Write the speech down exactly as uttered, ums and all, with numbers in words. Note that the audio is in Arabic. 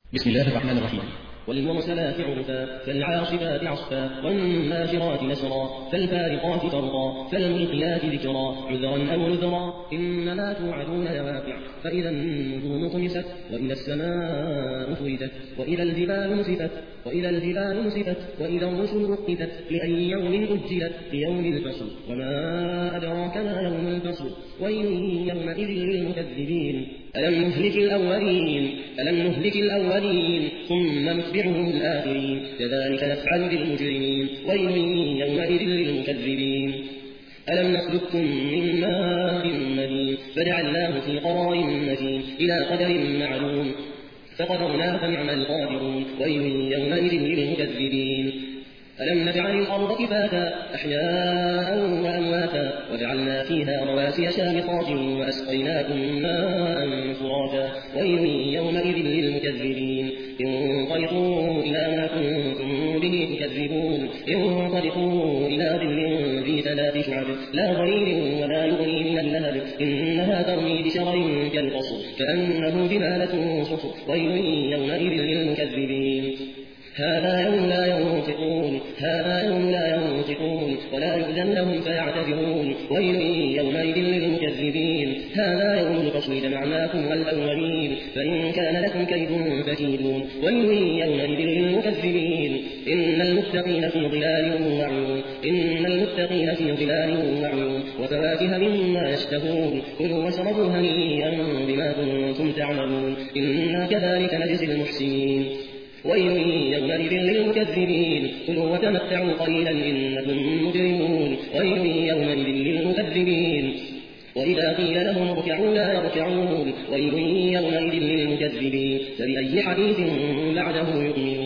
بسم الله الرحمن الرحيم. والمرسلات عرفا فالعاصفات عصفا والناشرات نشرا فالفارقات فرقا فالملقيات ذكرا عذرا أو نذرا إنما توعدون لواقع فإذا النجوم طمست وإذا السماء فرجت وإذا الجبال نسفت وإذا الجبال نسفت وإذا الرسل أقتت لأي يوم أجلت ليوم الفصل وما أدراك ما يوم الفصل ويل يومئذ للمكذبين ألم نهلك الأولين ألم نهلك الأولين ثم نتبعهم الآخرين كذلك نفعل بالمجرمين ويل يومئذ للمكذبين ألم نخلقكم من ماء مهين فجعلناه في قرار مكين إلى قدر معلوم فقدرنا فنعم القادرون ويل يومئذ للمكذبين ألم نجعل الأرض كفاتا أحياء وأمواتا وجعلنا فيها رواسي شامخات وأسقيناكم ماء فراتا ويل يومئذ للمكذبين انطلقوا إلى ما كنتم به تكذبون انطلقوا إلى ظل ذي ثلاث شعب لا ظليل ولا يغني من اللهب إنها ترمي بشرر كالقصر كأنه جمالة صفر ويل يومئذ للمكذبين هذا يوم لا ينطقون هذا يوم لا ينطقون ولا يؤذن لهم فيعتذرون ويل يومئذ للمكذبين هذا يوم الفصل جمعناكم والأولين فإن كان لكم كيد فكيدون ويل يومئذ للمكذبين إن المتقين في ظلال وعيون إن المتقين في ظلال وعيون وفواكه مما يشتهون كلوا واشربوا هنيئا بما كنتم تعملون إنا كذلك نجزي المحسنين ويل يومئذ للمكذبين كلوا وتمتعوا قليلا إنكم مجرمون ويل يومئذ للمكذبين وإذا قيل لهم اركعوا لا يركعون ويل يومئذ للمكذبين فبأي حديث بعده يؤمنون